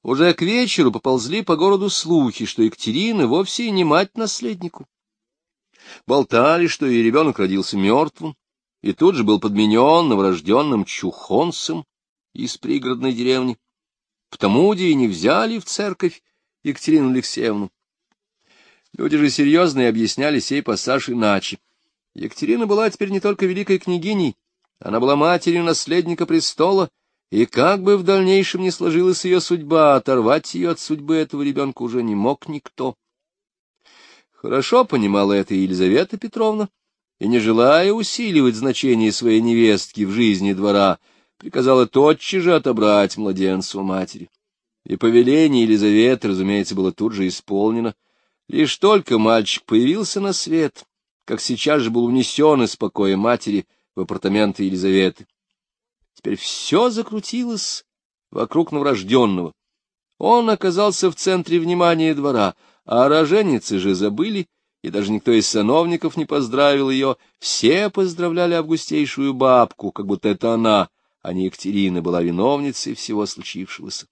Уже к вечеру поползли по городу слухи, что Екатерина вовсе не мать наследнику. Болтали, что и ребенок родился мертвым, и тут же был подменен новорожденным чухонцем из пригородной деревни. Потому-де и не взяли в церковь Екатерину Алексеевну. Люди же серьезные объясняли сей пассаж иначе. Екатерина была теперь не только великой княгиней, она была матерью наследника престола, и как бы в дальнейшем ни сложилась ее судьба, оторвать ее от судьбы этого ребенка уже не мог никто. Хорошо понимала это Елизавета Петровна, и, не желая усиливать значение своей невестки в жизни двора, приказала тотчас же отобрать младенца у матери. И повеление Елизаветы, разумеется, было тут же исполнено. Лишь только мальчик появился на свет, как сейчас же был унесен из покоя матери в апартаменты Елизаветы. Теперь все закрутилось вокруг новорожденного. Он оказался в центре внимания двора, а роженицы же забыли, и даже никто из сановников не поздравил ее. Все поздравляли августейшую бабку, как будто это она, а не Екатерина, была виновницей всего случившегося.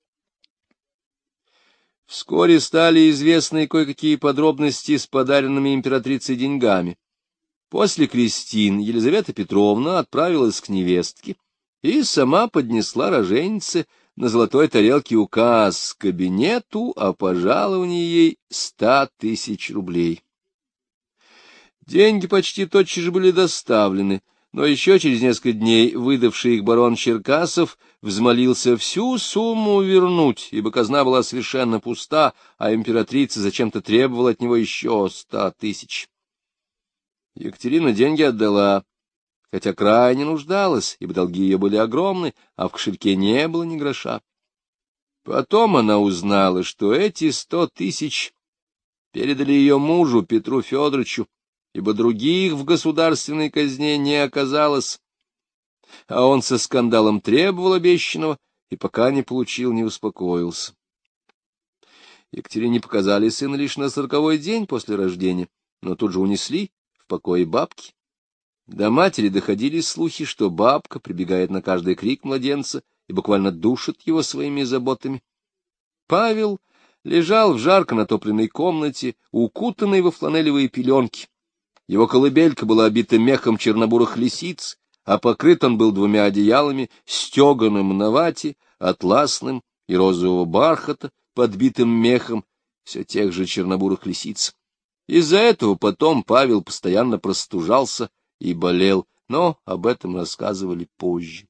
Вскоре стали известны кое-какие подробности с подаренными императрицей деньгами. После крестин Елизавета Петровна отправилась к невестке и сама поднесла роженице на золотой тарелке указ к кабинету о пожаловании ей 100 000 рублей. Деньги почти тотчас же были доставлены, но еще через несколько дней выдавший их барон Черкасов взмолился всю сумму вернуть, ибо казна была совершенно пуста, а императрица зачем-то требовала от него еще 100 000. Екатерина деньги отдала, хотя крайне нуждалась, ибо долги ее были огромны, а в кошельке не было ни гроша. Потом она узнала, что эти 100 000 передали ее мужу Петру Федоровичу, ибо других в государственной казне не оказалось, а он со скандалом требовал обещанного и пока не получил, не успокоился. Екатерине показали сына лишь на 40-й день после рождения, но тут же унесли в покое бабки. До матери доходили слухи, что бабка прибегает на каждый крик младенца и буквально душит его своими заботами. Павел лежал в жарко натопленной комнате, укутанный во фланелевые пеленки. Его колыбелька была обита мехом чернобурых лисиц, а покрыт он был 2 одеялами, стеганым на вате, атласным и розового бархата, подбитым мехом, все тех же чернобурых лисиц. Из-за этого потом Павел постоянно простужался и болел, но об этом рассказывали позже.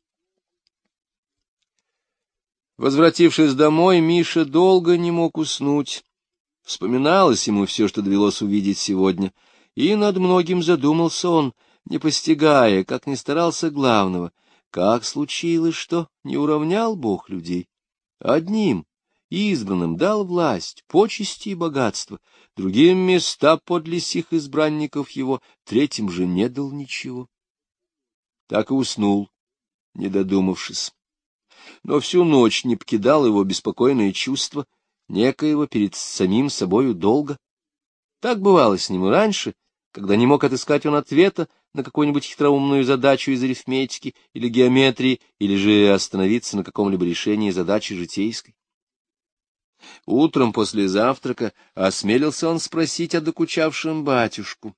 Возвратившись домой, Миша долго не мог уснуть. Вспоминалось ему все, что довелось увидеть сегодня, и над многим задумался он, не постигая, как ни старался главного, как случилось, что не уравнял Бог людей. Одним, избранным, дал власть, почести и богатство, другим места подле сих избранников его, третьим же не дал ничего. Так и уснул, не додумавшись. Но всю ночь не покидало его беспокойное чувство некоего перед самим собою долга. Так бывало с ним и раньше, когда не мог отыскать он ответа на какую-нибудь хитроумную задачу из арифметики или геометрии, или же остановиться на каком-либо решении задачи житейской. Утром после завтрака осмелился он спросить о докучавшем батюшку.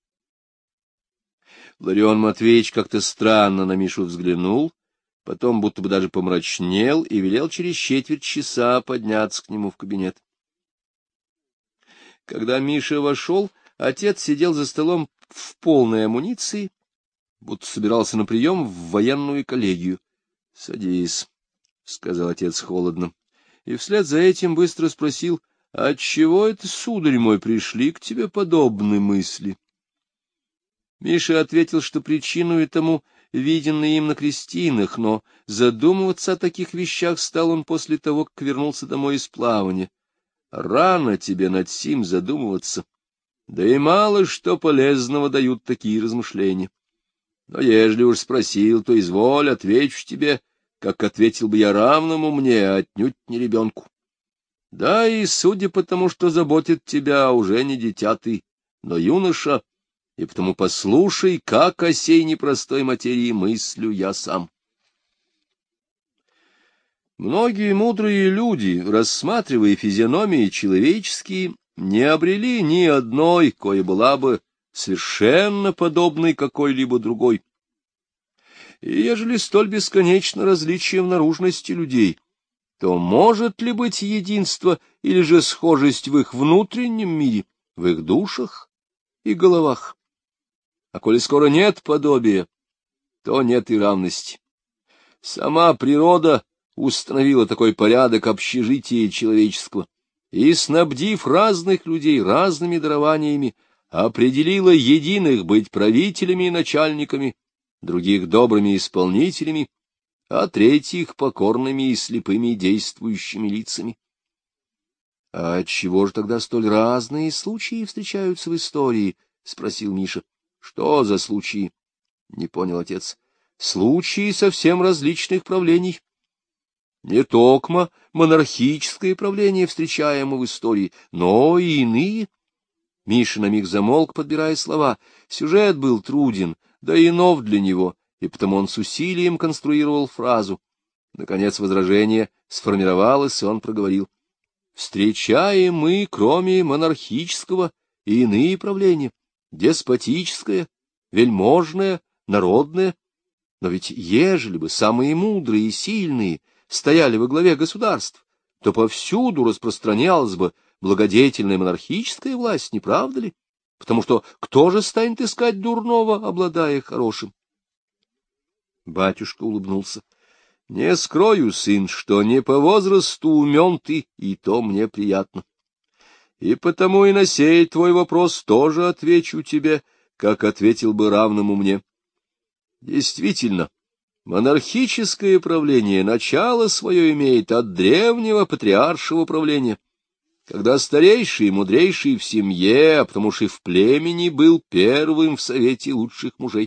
Ларион Матвеевич как-то странно на Мишу взглянул, потом будто бы даже помрачнел и велел через четверть часа подняться к нему в кабинет. Когда Миша вошел, отец сидел за столом в полной амуниции, будто собирался на прием в военную коллегию. — Садись, — сказал отец холодно, и вслед за этим быстро спросил: — отчего это, сударь мой, пришли к тебе подобные мысли? Миша ответил, что причиной тому виденные им на крестинах, но задумываться о таких вещах стал он после того, как вернулся домой из плавания. Рано тебе над сим задумываться, да и мало что полезного дают такие размышления. Но ежели уж спросил, то изволь, отвечу тебе, как ответил бы я равному мне, а отнюдь не ребенку. Да и судя по тому, что заботит тебя, уже не дитя ты, но юноша, и потому послушай, как о сей непростой материи мыслю я сам. Многие мудрые люди, рассматривая физиономии человеческие, не обрели ни одной, кое была бы совершенно подобной какой-либо другой. И ежели столь бесконечно различие в наружности людей, то может ли быть единство или же схожесть в их внутреннем мире, в их душах и головах? А коли скоро нет подобия, то нет и равности. Сама природа установила такой порядок общежития человеческого и, снабдив разных людей разными дарованиями, определила единых быть правителями и начальниками, других добрыми исполнителями, а третьих покорными и слепыми действующими лицами. — А отчего же тогда столь разные случаи встречаются в истории? — спросил Миша. — Что за случаи? — не понял отец. — Случаи совсем различных правлений. Не токмо монархическое правление встречаемо в истории, но и иные. Миша на миг замолк, подбирая слова. Сюжет был труден, да и нов для него, и потому он с усилием конструировал фразу. Наконец возражение сформировалось, и он проговорил. Встречаем мы, кроме монархического, и иные правления, деспотическое, вельможное, народное. Но ведь ежели бы самые мудрые и сильные стояли во главе государств, то повсюду распространялась бы благодетельная монархическая власть, не правда ли? Потому что кто же станет искать дурного, обладая хорошим? Батюшка улыбнулся. — Не скрою, сын, что не по возрасту умен ты, и то мне приятно. И потому и на сей твой вопрос тоже отвечу тебе, как ответил бы равному мне. Действительно, монархическое правление начало свое имеет от древнего патриаршего правления, когда старейший и мудрейший в семье, а потому что и в племени, был первым в совете лучших мужей.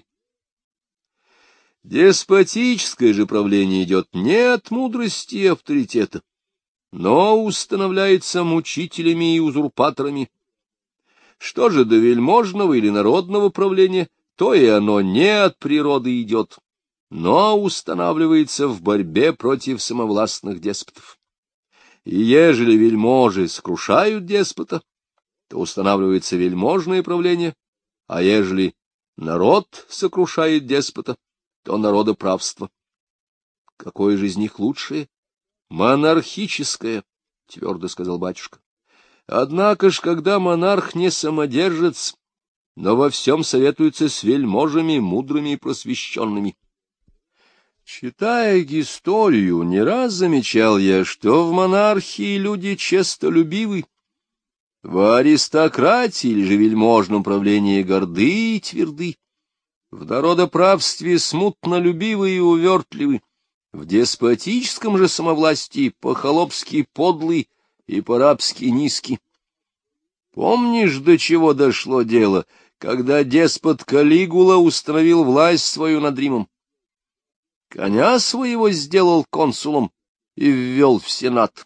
Деспотическое же правление идет не от мудрости и авторитета, но устанавливается мучителями и узурпаторами. Что же до вельможного или народного правления, то и оно не от природы идет, но устанавливается в борьбе против самовластных деспотов. И ежели вельможи сокрушают деспота, то устанавливается вельможное правление, а ежели народ сокрушает деспота, то народоправство. Какое же из них лучшее? Монархическое, — твердо сказал батюшка. Однако ж, когда монарх не самодержец, но во всем советуется с вельможами, мудрыми и просвещенными. Читая историю, не раз замечал я, что в монархии люди честолюбивы, в аристократии или же вельможном правлении горды и тверды, в народоправстве смутнолюбивы и увертливы, в деспотическом же самовластии по-холопски подлый и по-рабски низкий. Помнишь, до чего дошло дело, когда деспот Калигула установил власть свою над Римом? Коня своего сделал консулом и ввел в сенат.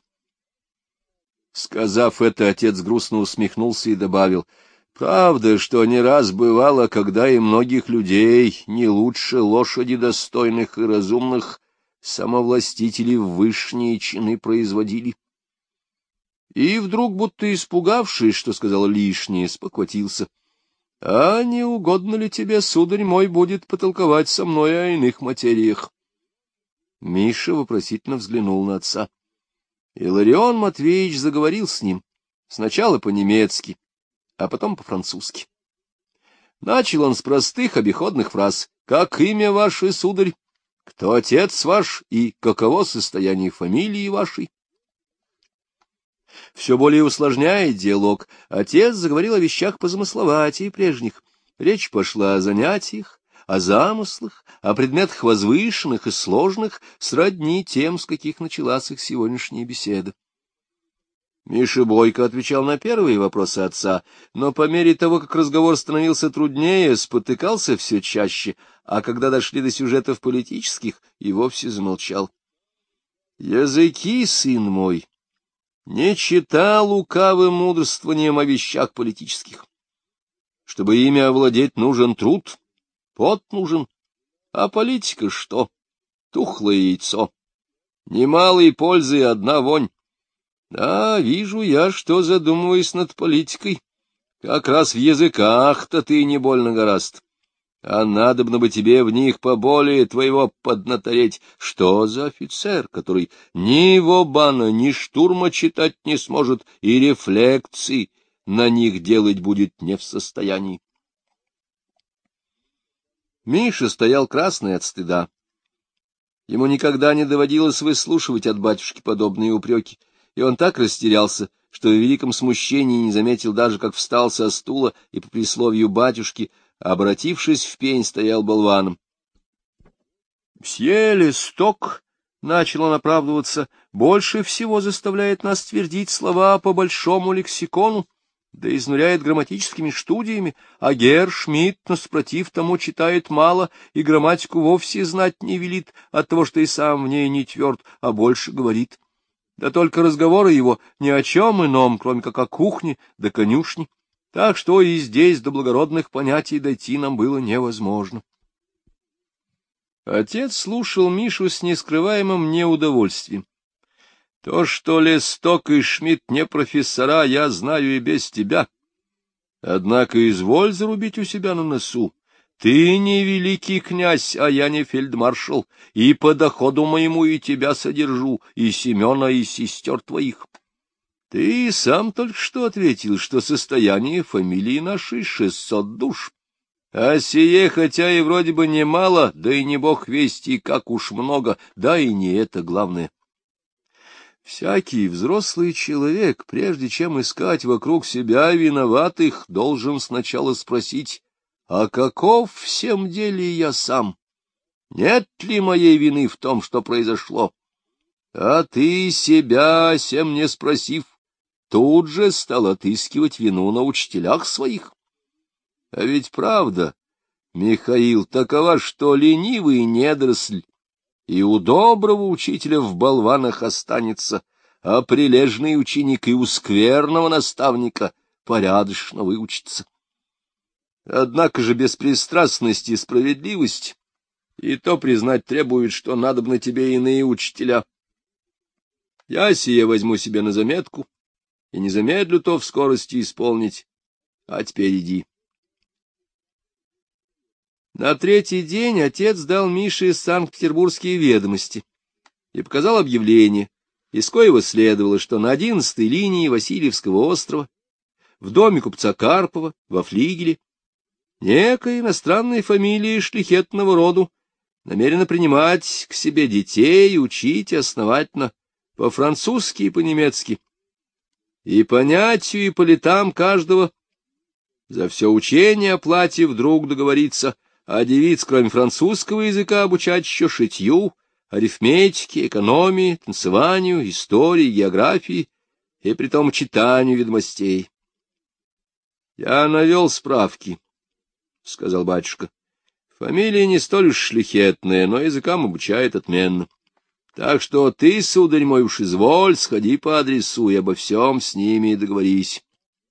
Сказав это, отец грустно усмехнулся и добавил: правда, что не раз бывало, когда и многих людей, не лучше лошади достойных и разумных, самовластители в вышние чины производили. И вдруг, будто испугавшись, что сказал лишнее, спохватился. — А не угодно ли тебе, сударь мой, будет потолковать со мной о иных материях? Миша вопросительно взглянул на отца. Иларион Матвеевич заговорил с ним, сначала по-немецки, а потом по-французски. Начал он с простых обиходных фраз: «Как имя ваше, сударь? Кто отец ваш и каково состояние фамилии вашей?» Все более усложняя диалог, отец заговорил о вещах позамысловатее прежних. Речь пошла о занятиях, о замыслах, о предметах возвышенных и сложных, сродни тем, с каких началась их сегодняшняя беседа. Миша бойко отвечал на первые вопросы отца, но по мере того, как разговор становился труднее, спотыкался все чаще, а когда дошли до сюжетов политических, и вовсе замолчал. — Языки, сын мой, не чита лукавым мудрствованием о вещах политических. Чтобы ими овладеть, нужен труд, пот нужен, а политика что? Тухлое яйцо. Немалой пользы одна вонь. Да, вижу я, что задумываюсь над политикой. Как раз в языках-то ты не больно гораст. А надобно бы тебе в них поболее твоего поднатореть. Что за офицер, который ни вобана, ни штурма читать не сможет, и рефлекции на них делать будет не в состоянии? Миша стоял красный от стыда. Ему никогда не доводилось выслушивать от батюшки подобные упреки, и он так растерялся, что в великом смущении не заметил даже, как встал со стула и по присловию батюшки, обратившись в пень, стоял болваном. — Мсье Лесток, — начал он оправдываться, — больше всего заставляет нас твердить слова по большому лексикону, да изнуряет грамматическими студиями, а герр Шмидт, наспротив тому, читает мало и грамматику вовсе знать не велит от того, что и сам в ней не тверд, а больше говорит. Да только разговоры его ни о чем ином, кроме как о кухне да конюшне. Так что и здесь до благородных понятий дойти нам было невозможно. Отец слушал Мишу с нескрываемым неудовольствием. То, что Лесток и Шмидт не профессора, я знаю и без тебя. Однако изволь зарубить у себя на носу. Ты не великий князь, а я не фельдмаршал, и по доходу моему и тебя содержу, и Семена, и сестер твоих. Ты сам только что ответил, что состояние фамилии нашей 600 душ. А сие, хотя и вроде бы немало, да и не бог вести, как уж много, да и не это главное. Всякий взрослый человек, прежде чем искать вокруг себя виноватых, должен сначала спросить, а каков в всем деле я сам? Нет ли моей вины в том, что произошло? А ты себя, сем не спросив, тут же стал отыскивать вину на учителях своих. А ведь правда, Михаил, такова, что ленивый недоросль, и у доброго учителя в болванах останется, а прилежный ученик и у скверного наставника порядочно выучится. Однако же беспристрастность и справедливость, и то признать требует, что надобно тебе иные учителя. Я сие возьму себе на заметку, и не замедлю то в скорости исполнить. А теперь иди. На третий день отец дал Мише Санкт-Петербургские ведомости и показал объявление, из коего следовало, что на 11-й линии Васильевского острова, в доме купца Карпова, во флигеле, некая иностранная фамилия шляхетного роду намерена принимать к себе детей и учить основательно по-французски и по-немецки, и понятию и по летам каждого за все учение о платье вдруг договориться, а девиц, кроме французского языка, обучать еще шитью, арифметике, экономии, танцеванию, истории, географии и притом читанию ведомостей. — Я навел справки, — сказал батюшка. — Фамилия не столь уж шляхетная, но языкам обучает отменно. Так что ты, сударь мой, уж изволь, сходи по адресу и обо всем с ними договорись.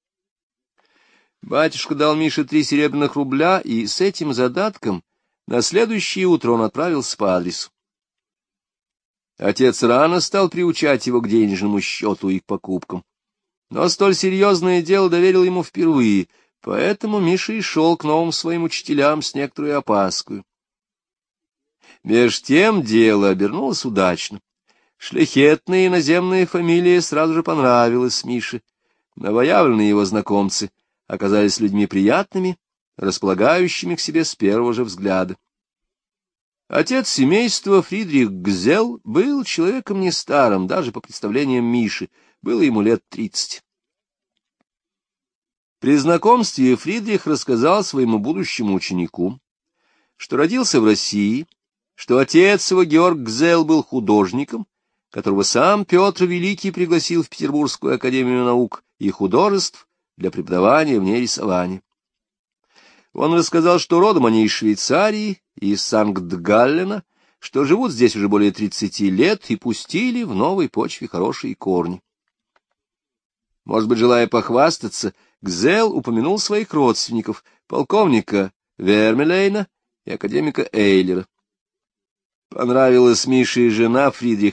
Батюшка дал Мише 3 серебряных рубля, и с этим задатком на следующее утро он отправился по адресу. Отец рано стал приучать его к денежному счету и к покупкам, но столь серьезное дело доверил ему впервые, поэтому Миша и шел к новым своим учителям с некоторой опаской. Меж тем дело обернулось удачно. Шляхетная иноземная фамилия сразу же понравилась Мише. Новоявленные его знакомцы оказались людьми приятными, располагающими к себе с первого же взгляда. Отец семейства Фридрих Гзел был человеком не старым, даже по представлениям Миши, было ему лет 30. При знакомстве Фридрих рассказал своему будущему ученику, что родился в России, что отец его, Георг Гзел, был художником, которого сам Петр Великий пригласил в Петербургскую академию наук и художеств для преподавания в ней рисования. Он рассказал, что родом они из Швейцарии, из Санкт-Галлена, что живут здесь уже более 30 лет и пустили в новой почве хорошие корни. Может быть, желая похвастаться, Гзел упомянул своих родственников, полковника Вермелейна и академика Эйлера. Понравилась Мише и жена Фридриха,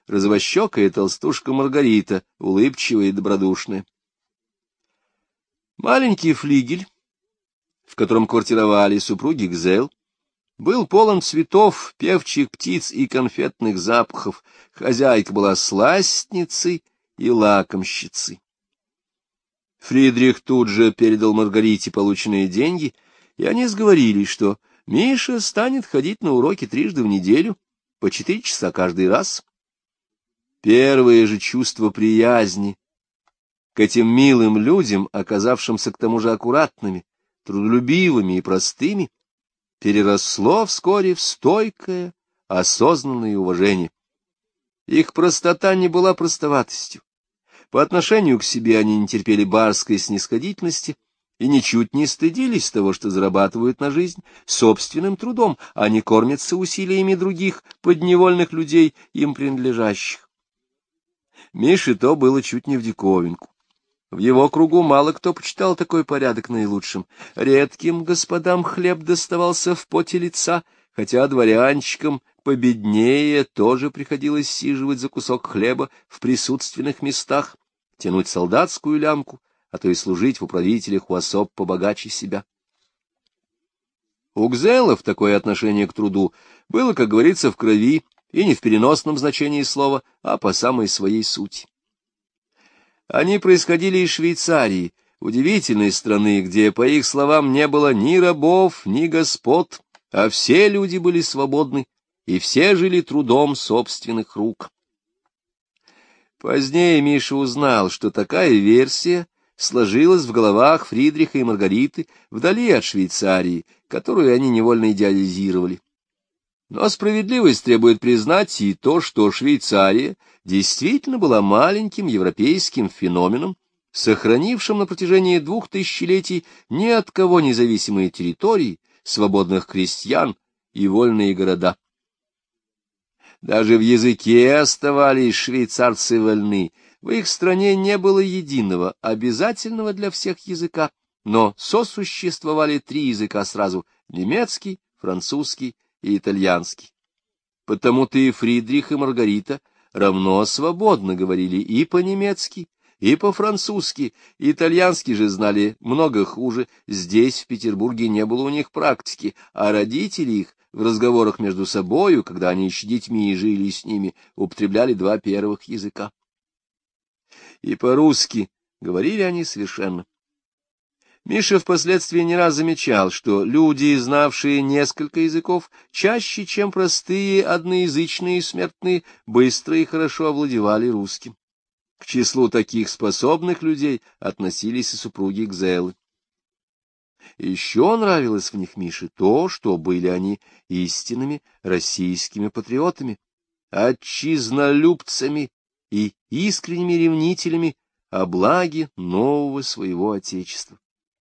розовощекая толстушка Маргарита, улыбчивая и добродушная. Маленький флигель, в котором квартировали супруги Гзел, был полон цветов, певчих птиц и конфетных запахов. Хозяйка была сластницей и лакомщицей. Фридрих тут же передал Маргарите полученные деньги, и они сговорились, что Миша станет ходить на уроки 3 раза в неделю, по 4 часа каждый раз. Первое же чувство приязни к этим милым людям, оказавшимся к тому же аккуратными, трудолюбивыми и простыми, переросло вскоре в стойкое, осознанное уважение. Их простота не была простоватостью. По отношению к себе они не терпели барской снисходительности и ничуть не стыдились того, что зарабатывают на жизнь собственным трудом, а не кормятся усилиями других подневольных людей, им принадлежащих. Мише то было чуть не в диковинку. В его кругу мало кто почитал такой порядок наилучшим. Редким господам хлеб доставался в поте лица, хотя дворянчикам победнее тоже приходилось сиживать за кусок хлеба в присутственных местах, тянуть солдатскую лямку, а то и служить в управителях у особ побогаче себя. У Гзелов такое отношение к труду было, как говорится, в крови, и не в переносном значении слова, а по самой своей сути. Они происходили из Швейцарии, удивительной страны, где, по их словам, не было ни рабов, ни господ, а все люди были свободны, и все жили трудом собственных рук. Позднее Миша узнал, что такая версия сложилась в головах Фридриха и Маргариты вдали от Швейцарии, которую они невольно идеализировали. Но справедливость требует признать и то, что Швейцария действительно была маленьким европейским феноменом, сохранившим на протяжении 2 тысячелетий ни от кого независимые территории, свободных крестьян и вольные города. Даже в языке оставались швейцарцы вольны, в их стране не было единого, обязательного для всех языка, но сосуществовали 3 языка сразу — немецкий, французский и итальянский. Потому-то и Фридрих, и Маргарита равно свободно говорили и по-немецки, и по-французски, итальянский же знали много хуже, здесь, в Петербурге, не было у них практики, а родители их в разговорах между собою, когда они еще детьми и жили с ними, употребляли 2 первых языка. И по-русски говорили они совершенно. Миша впоследствии не раз замечал, что люди, знавшие несколько языков, чаще, чем простые одноязычные смертные, быстро и хорошо овладевали русским. К числу таких способных людей относились и супруги Гзелы. Еще нравилось в них Мише то, что были они истинными российскими патриотами, отчизнолюбцами и искренними ревнителями о благе нового своего Отечества.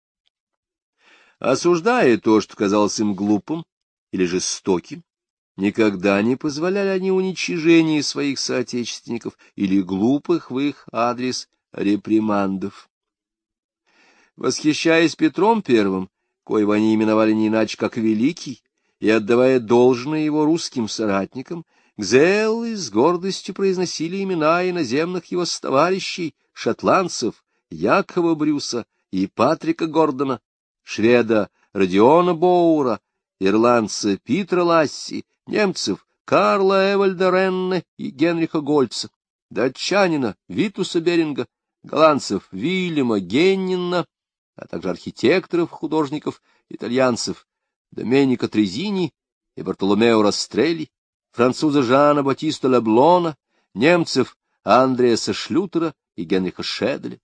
Осуждая то, что казалось им глупым или жестоким, никогда не позволяли они уничижения своих соотечественников или глупых в их адрес репримандов. Восхищаясь Петром I, коего они именовали не иначе как Великий, и отдавая должное его русским соратникам, Гзелы с гордостью произносили имена иноземных его товарищей, шотландцев Якова Брюса и Патрика Гордона, шведа Родиона Боура, ирландца Питера Ласси, немцев Карла Эвальда Ренне и Генриха Гольца, датчанина Витуса Беринга, голландцев Вильяма Геннина, а также архитекторов, художников, итальянцев Доменика Трезини и Бартоломео Растрелли, француза Жана Батиста Леблона, немцев Андреаса Шлютера и Генриха Шеделя.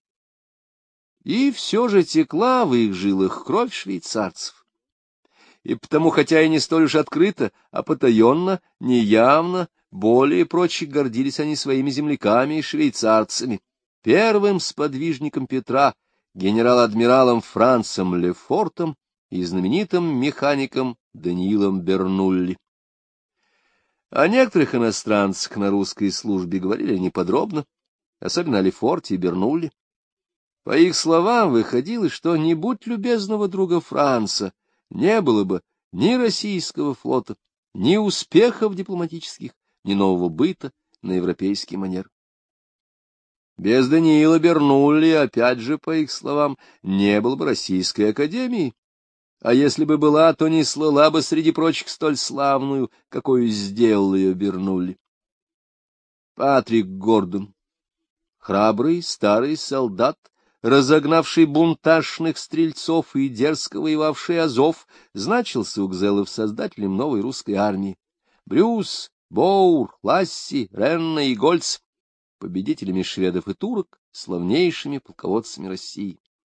И все же текла в их жилах кровь швейцарцев. И потому, хотя и не столь уж открыто, а потаенно, неявно, более прочих гордились они своими земляками и швейцарцами. Первым сподвижником Петра, генерал-адмиралом Францем Лефортом и знаменитым механиком Даниилом Бернулли. О некоторых иностранцах на русской службе говорили они подробно, особенно о Лефорте и Бернулли. По их словам, выходило, что не будь любезного друга Франца, не было бы ни российского флота, ни успехов дипломатических, ни нового быта, на европейский манер. Без Даниила Бернулли, опять же, по их словам, не было бы Российской академии, а если бы была, то не слыла бы среди прочих столь славную, какую сделал ее Бернулли. Патрик Гордон, храбрый старый солдат, разогнавший бунтажных стрельцов и дерзко воевавший Азов, значился у Гзелов создателем новой русской армии. Брюс, Боур, Ласси, Ренна и Гольц — победителями шведов и турок, славнейшими полководцами России.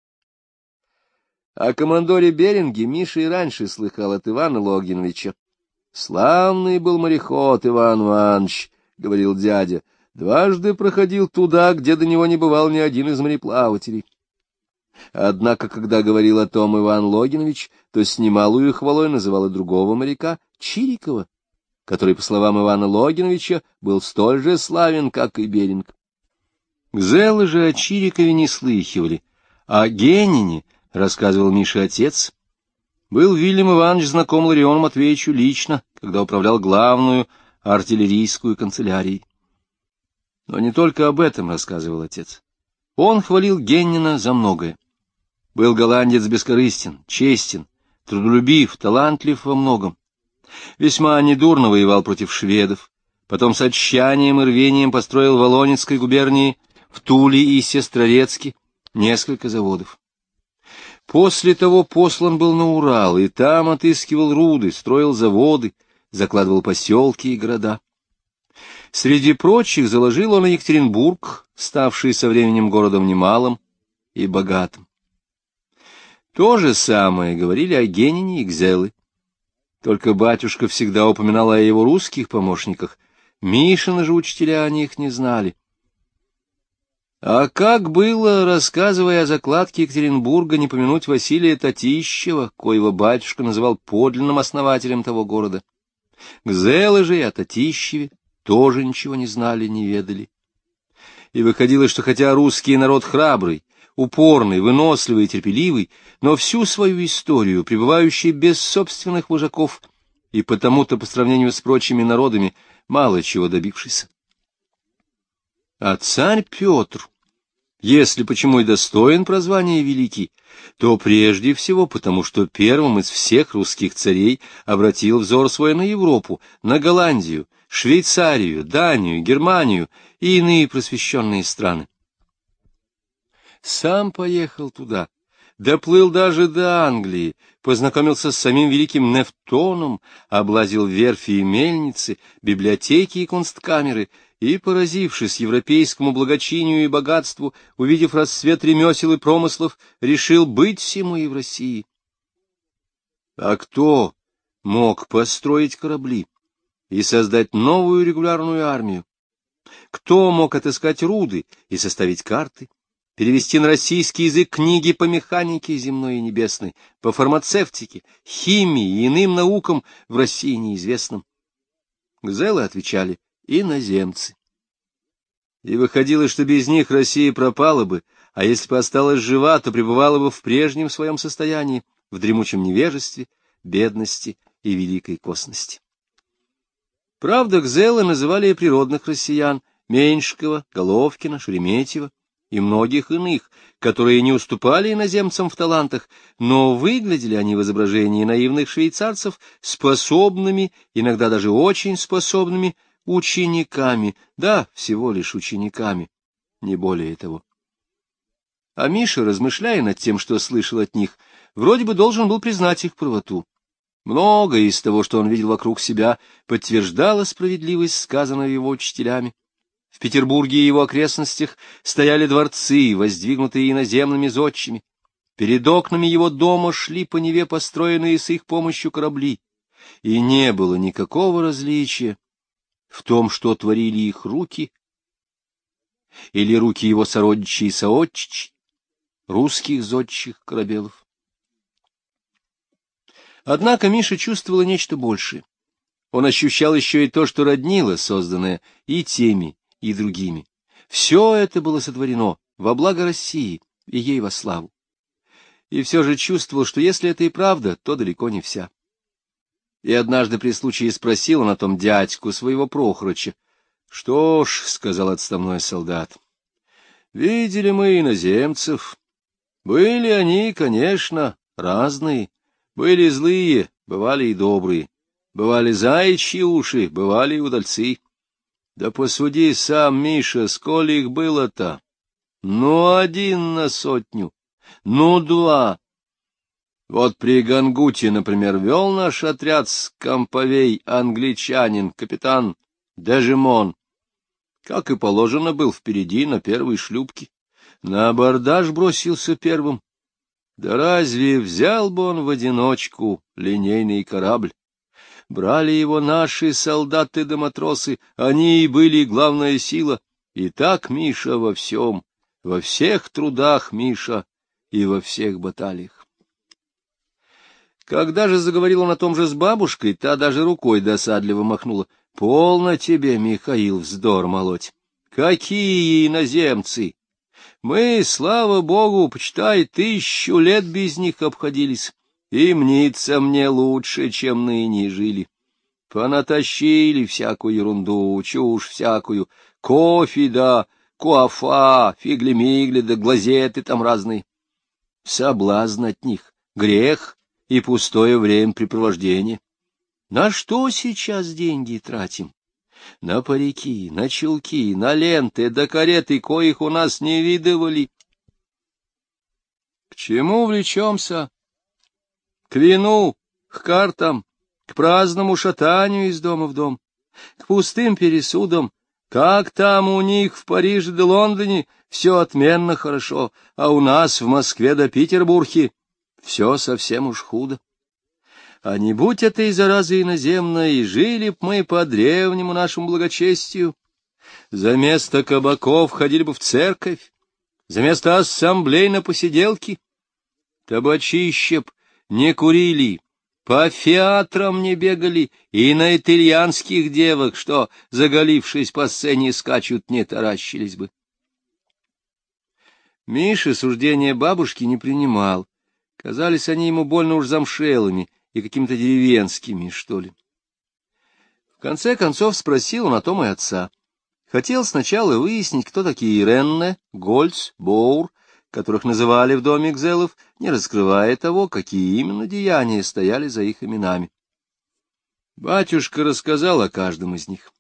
О командоре Беринге Миша и раньше слыхал от Ивана Логиновича. — Славный был мореход Иван Иванович, — говорил дядя, — дважды проходил туда, где до него не бывал ни один из мореплавателей. Однако, когда говорил о том Иван Логинович, то с немалою хвалой называл и другого моряка, Чирикова, который, по словам Ивана Логиновича, был столь же славен, как и Беринг. Гзелы же о Чирикове не слыхивали, а о Генине, рассказывал Миша отец, был Вильям Иванович знаком Лариону Матвеевичу лично, когда управлял главную артиллерийскую канцелярией. Но не только об этом рассказывал отец. Он хвалил Генина за многое. Был голландец бескорыстен, честен, трудолюбив, талантлив во многом. Весьма недурно воевал против шведов, потом с отчаянием и рвением построил в Волонецкой губернии, в Туле и Сестрорецке несколько заводов. После того послан был на Урал, и там отыскивал руды, строил заводы, закладывал поселки и города. Среди прочих заложил он и Екатеринбург, ставший со временем городом немалым и богатым. То же самое говорили о Генине и Гзелы. Только батюшка всегда упоминал о его русских помощниках, Мишины же учителя о них не знали. А как было, рассказывая о закладке Екатеринбурга, не помянуть Василия Татищева, коего батюшка называл подлинным основателем того города? Гзелы же и о Татищеве тоже ничего не знали, не ведали. И выходило, что хотя русский народ храбрый, упорный, выносливый и терпеливый, но всю свою историю, пребывающий без собственных вожаков, и потому-то по сравнению с прочими народами мало чего добившийся. А царь Петр, если почему и достоин прозвания великий, то прежде всего потому, что первым из всех русских царей обратил взор свой на Европу, на Голландию, Швейцарию, Данию, Германию и иные просвещенные страны. Сам поехал туда, доплыл даже до Англии, познакомился с самим великим Нефтоном, облазил верфи и мельницы, библиотеки и кунсткамеры, и, поразившись европейскому благочинию и богатству, увидев расцвет ремесел и промыслов, решил быть всему и в России. А кто мог построить корабли и создать новую регулярную армию? Кто мог отыскать руды и составить карты, перевести на российский язык книги по механике земной и небесной, по фармацевтике, химии и иным наукам в России неизвестным? Гзелы отвечали: иноземцы. И выходило, что без них Россия пропала бы, а если бы осталась жива, то пребывала бы в прежнем своем состоянии, в дремучем невежестве, бедности и великой косности. Правда, Гзелы называли и природных россиян — Меньшикова, Головкина, Шереметьева и многих иных, которые не уступали иноземцам в талантах, но выглядели они в изображении наивных швейцарцев способными, иногда даже очень способными, учениками, да, всего лишь учениками, не более того. А Миша, размышляя над тем, что слышал от них, вроде бы должен был признать их правоту. Многое из того, что он видел вокруг себя, подтверждало справедливость, сказанную его учителями. В Петербурге и его окрестностях стояли дворцы, воздвигнутые иноземными зодчими. Перед окнами его дома шли по Неве построенные с их помощью корабли, и не было никакого различия в том, что творили их руки, или руки его сородичей и соотчичей, русских зодчих корабелов. Однако Миша чувствовала нечто большее. Он ощущал еще и то, что роднило созданное и теми, и другими. Все это было сотворено во благо России и ей во славу. И все же чувствовал, что если это и правда, то далеко не вся. И однажды при случае спросил он о том дядьку своего Прохорыча: Что ж, — сказал отставной солдат, — видели мы иноземцев. Были они, конечно, разные. Были злые, бывали и добрые. Бывали заячьи уши, бывали и удальцы. Да посуди сам, Миша, сколь их было-то? Ну, 1 на 100, ну, 2. Вот при Гангуте, например, вел наш отряд с Камповей англичанин, капитан Дежимон. Как и положено, был впереди на первой шлюпке. На абордаж бросился первым. Да разве взял бы он в одиночку линейный корабль? Брали его наши солдаты да матросы, они и были главная сила. И так, Миша, во всем, во всех трудах, Миша, и во всех баталиях. Когда же заговорил он о том же с бабушкой, та даже рукой досадливо махнула. — Полно тебе, Михаил, вздор молоть! Какие иноземцы! Мы, слава богу, почитай, 1000 лет без них обходились, и мнится мне лучше, чем ныне жили. Понатащили всякую ерунду, чушь всякую, кофе да, куафа, фигли-мигли да глазеты там разные. Соблазн от них, грех и пустое времяпрепровождение. На что сейчас деньги тратим? На парики, на чулки, на ленты, да кареты, коих у нас не видывали. К чему влечемся? К вину, к картам, к праздному шатанию из дома в дом, к пустым пересудам. Как там у них в Париже да Лондоне все отменно хорошо, а у нас в Москве да Петербурге все совсем уж худо. А не будь этой заразы иноземной, жили б мы по древнему нашему благочестию. За место кабаков ходили бы в церковь, за место ассамблей на посиделки. Табачище б не курили, по фиатрам не бегали, и на итальянских девок, что, заголившись по сцене, скачут, не таращились бы. Миша суждения бабушки не принимал. Казались они ему больно уж замшелыми и какими-то деревенскими, что ли. В конце концов спросил он о том и отца. Хотел сначала выяснить, кто такие Ренне, Гольц, Боур, которых называли в доме Гзелов, не раскрывая того, какие именно деяния стояли за их именами. Батюшка рассказал о каждом из них.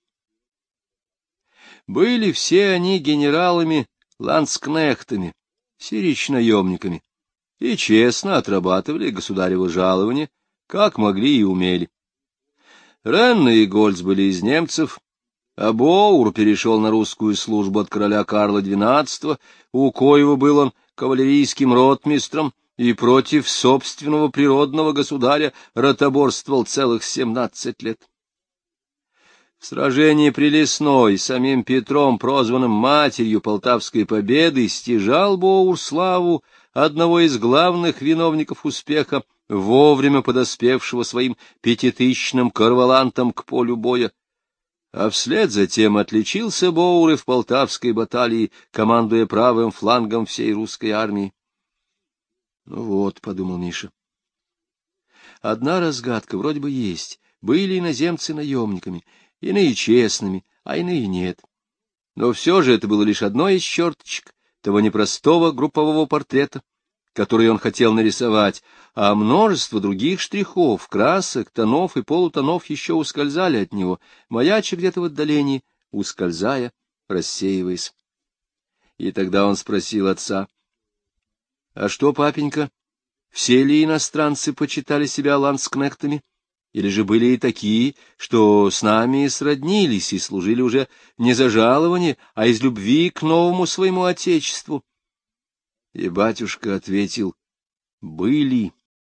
Были все они генералами-ландскнехтами, сирич-наемниками, и честно отрабатывали государево жалование, как могли и умели. Ренне и Гольц были из немцев, а Боур перешел на русскую службу от короля Карла XII, у коего был он кавалерийским ротмистром и против собственного природного государя ротоборствовал целых 17 лет. В сражении при Лесной самим Петром, прозванным матерью Полтавской победы, стяжал Боур славу одного из главных виновников успеха, вовремя подоспевшего своим 5000-ным карвалантам к полю боя. А вслед за тем отличился Боур и в Полтавской баталии, командуя правым флангом всей русской армии. Ну вот, — подумал Миша, — одна разгадка вроде бы есть. Были иноземцы наемниками, иные честными, а иные нет. Но все же это было лишь одно из черточек того непростого группового портрета, который он хотел нарисовать, а множество других штрихов, красок, тонов и полутонов еще ускользали от него, маяча где-то в отдалении, ускользая, рассеиваясь. И тогда он спросил отца: — А что, папенька, все ли иностранцы почитали себя ландскнехтами? Или же были и такие, что с нами сроднились и служили уже не за жалование, а из любви к новому своему отечеству? И батюшка ответил: — Были.